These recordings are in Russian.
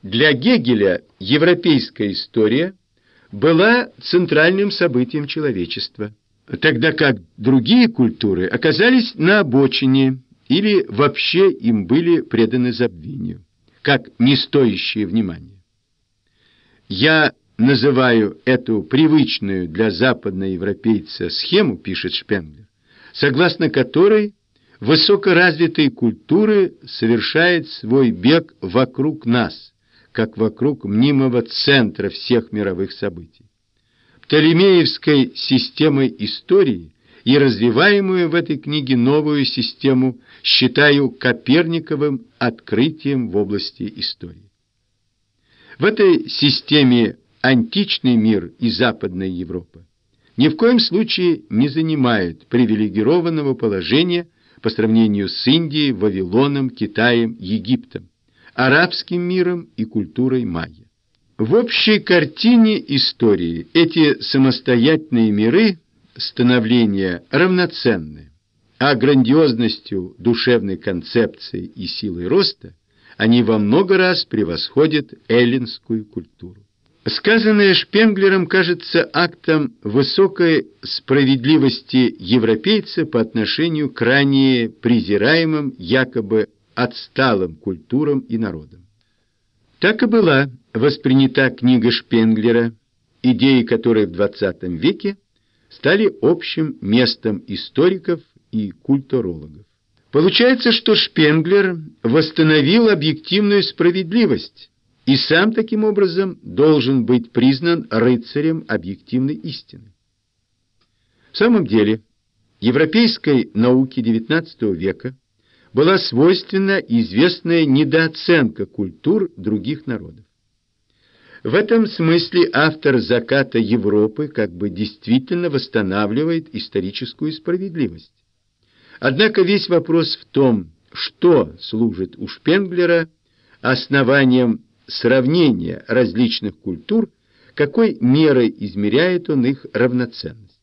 Для Гегеля европейская история была центральным событием человечества, тогда как другие культуры оказались на обочине или вообще им были преданы забвению, как не стоящие внимания. «Я называю эту привычную для западноевропейца схему, — пишет Шпенглер, — согласно которой высокоразвитые культуры совершают свой бег вокруг нас, как вокруг мнимого центра всех мировых событий. Птолемеевской системой истории и развиваемую в этой книге новую систему считаю Коперниковым открытием в области истории. В этой системе античный мир и Западная Европа ни в коем случае не занимают привилегированного положения по сравнению с Индией, Вавилоном, Китаем, Египтом, арабским миром и культурой майя. В общей картине истории эти самостоятельные миры становления равноценны, а грандиозностью душевной концепции и силой роста они во много раз превосходят эллинскую культуру. Сказанное Шпенглером кажется актом высокой справедливости европейца по отношению к ранее презираемым, якобы отсталым культурам и народам. Так и была воспринята книга Шпенглера, идеи которой в XX веке стали общим местом историков и культурологов. Получается, что Шпенглер восстановил объективную справедливость и сам таким образом должен быть признан рыцарем объективной истины. В самом деле, европейской науке XIX века была свойственна известная недооценка культур других народов. В этом смысле автор «Заката Европы» как бы действительно восстанавливает историческую справедливость. Однако весь вопрос в том, что служит у Шпенглера основанием сравнения различных культур, какой мерой измеряет он их равноценность.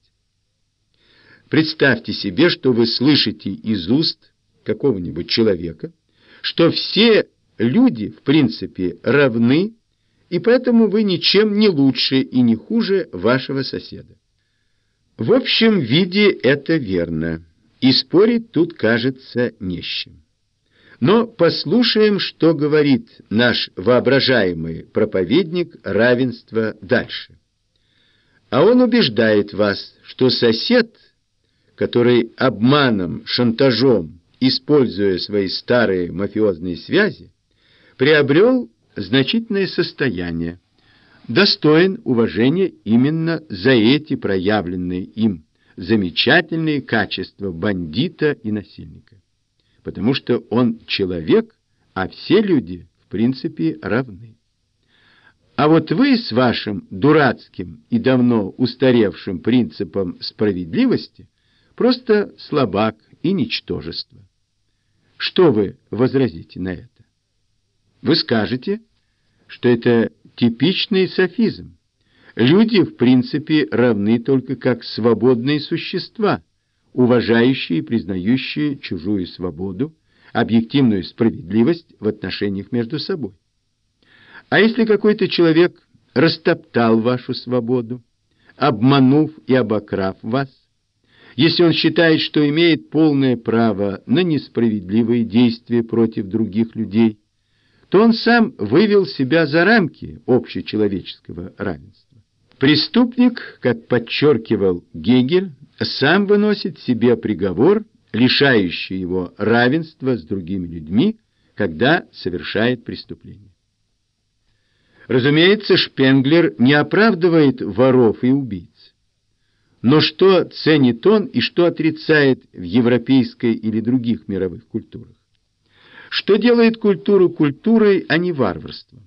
Представьте себе, что вы слышите из уст какого-нибудь человека, что все люди, в принципе, равны, и поэтому вы ничем не лучше и не хуже вашего соседа. В общем виде это верно, и спорить тут кажется не с чем. Но послушаем, что говорит наш воображаемый проповедник равенства дальше. А он убеждает вас, что сосед, который обманом, шантажом, используя свои старые мафиозные связи, приобрел значительное состояние, достоин уважения именно за эти проявленные им замечательные качества бандита и насильника. Потому что он человек, а все люди, в принципе, равны. А вот вы с вашим дурацким и давно устаревшим принципом справедливости просто слабак и ничтожество. Что вы возразите на это? Вы скажете, что это типичный софизм. Люди, в принципе, равны только как свободные существа, уважающие и признающие чужую свободу, объективную справедливость в отношениях между собой. А если какой-то человек растоптал вашу свободу, обманув и обокрав вас, если он считает, что имеет полное право на несправедливые действия против других людей, то он сам вывел себя за рамки общечеловеческого равенства. Преступник, как подчеркивал Гегель, сам выносит себе приговор, лишающий его равенства с другими людьми, когда совершает преступление. Разумеется, Шпенглер не оправдывает воров и убийц. Но что ценит он и что отрицает в европейской или других мировых культурах? Что делает культуру культурой, а не варварством?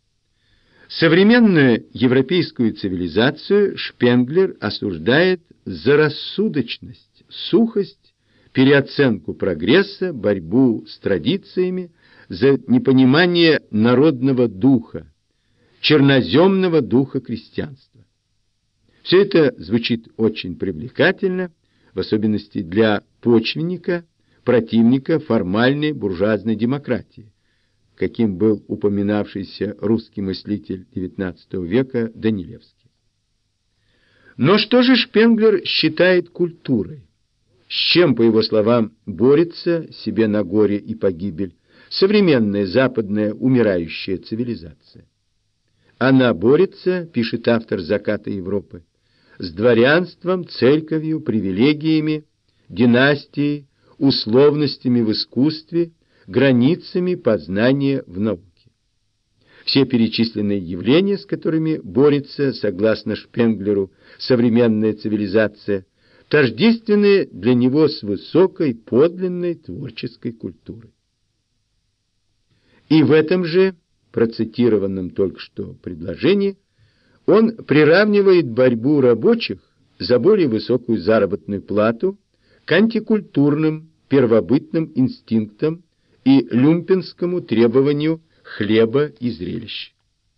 Современную европейскую цивилизацию Шпенглер осуждает за рассудочность, сухость, переоценку прогресса, борьбу с традициями, за непонимание народного духа, черноземного духа крестьянства. Все это звучит очень привлекательно, в особенности для почвенника, противника формальной буржуазной демократии, каким был упоминавшийся русский мыслитель XIX века Данилевский. Но что же Шпенглер считает культурой? С чем, по его словам, борется, себе на горе и погибель, современная западная умирающая цивилизация? Она борется, пишет автор «Заката Европы», с дворянством, церковью, привилегиями, династией, условностями в искусстве, границами познания в науке. Все перечисленные явления, с которыми борется, согласно Шпенглеру, современная цивилизация, тождественны для него с высокой, подлинной творческой культурой. И в этом же, процитированном только что предложении, он приравнивает борьбу рабочих за более высокую заработную плату к антикультурным первобытным инстинктам и люмпенскому требованию хлеба и зрелищ.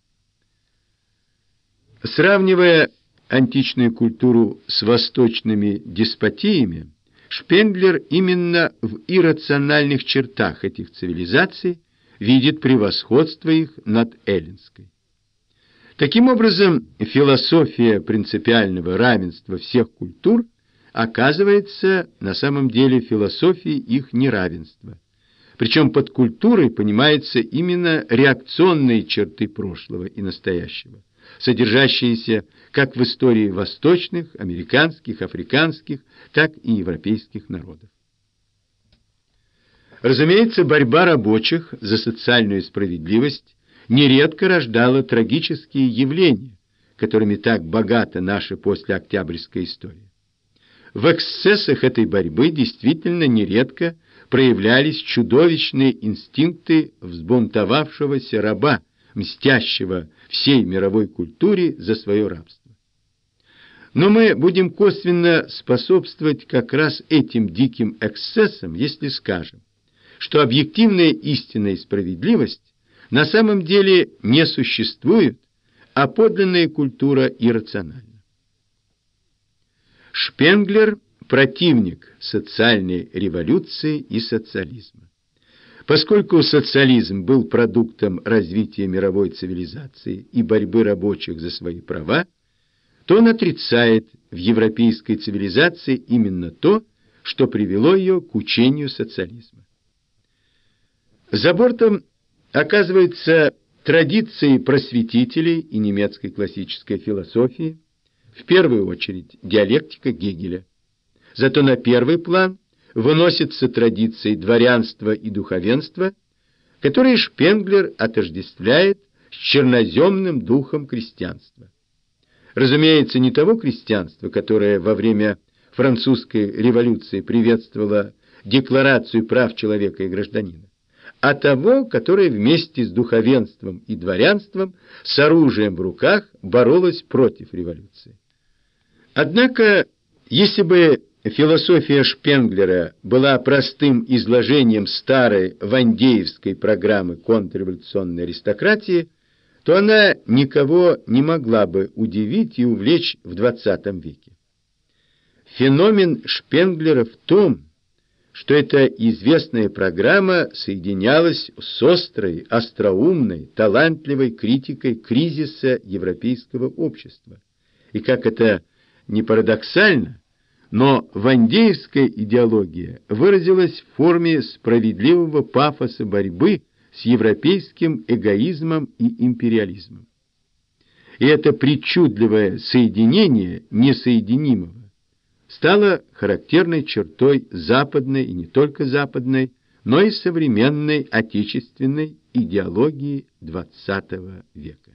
Сравнивая античную культуру с восточными деспотиями, Шпенглер именно в иррациональных чертах этих цивилизаций видит превосходство их над эллинской. Таким образом, философия принципиального равенства всех культур оказывается на самом деле философией их неравенства. Причем под культурой понимаются именно реакционные черты прошлого и настоящего, содержащиеся как в истории восточных, американских, африканских, так и европейских народов. Разумеется, борьба рабочих за социальную справедливость нередко рождала трагические явления, которыми так богата наша послеоктябрьская история. В эксцессах этой борьбы действительно нередко проявлялись чудовищные инстинкты взбунтовавшегося раба, мстящего всей мировой культуре за свое рабство. Но мы будем косвенно способствовать как раз этим диким эксцессам, если скажем, что объективная истина и справедливость на самом деле не существует, а подлинная культура иррациональна. Шпенглер – противник социальной революции и социализма. Поскольку социализм был продуктом развития мировой цивилизации и борьбы рабочих за свои права, то он отрицает в европейской цивилизации именно то, что привело ее к учению социализма. За бортом оказывается традиции просветителей и немецкой классической философии, в первую очередь диалектика Гегеля. Зато на первый план выносятся традиции дворянства и духовенства, которые Шпенглер отождествляет с черноземным духом крестьянства. Разумеется, не того крестьянства, которое во время французской революции приветствовало Декларацию прав человека и гражданина, а того, которое вместе с духовенством и дворянством с оружием в руках боролось против революции. Однако, если бы философия Шпенглера была простым изложением старой вандеевской программы контрреволюционной аристократии, то она никого не могла бы удивить и увлечь в XX веке. Феномен Шпенглера в том, что эта известная программа соединялась с острой, остроумной, талантливой критикой кризиса европейского общества. И как это не парадоксально, но вандеевская идеология выразилась в форме справедливого пафоса борьбы с европейским эгоизмом и империализмом. И это причудливое соединение несоединимого стало характерной чертой западной, и не только западной, но и современной отечественной идеологии XX века.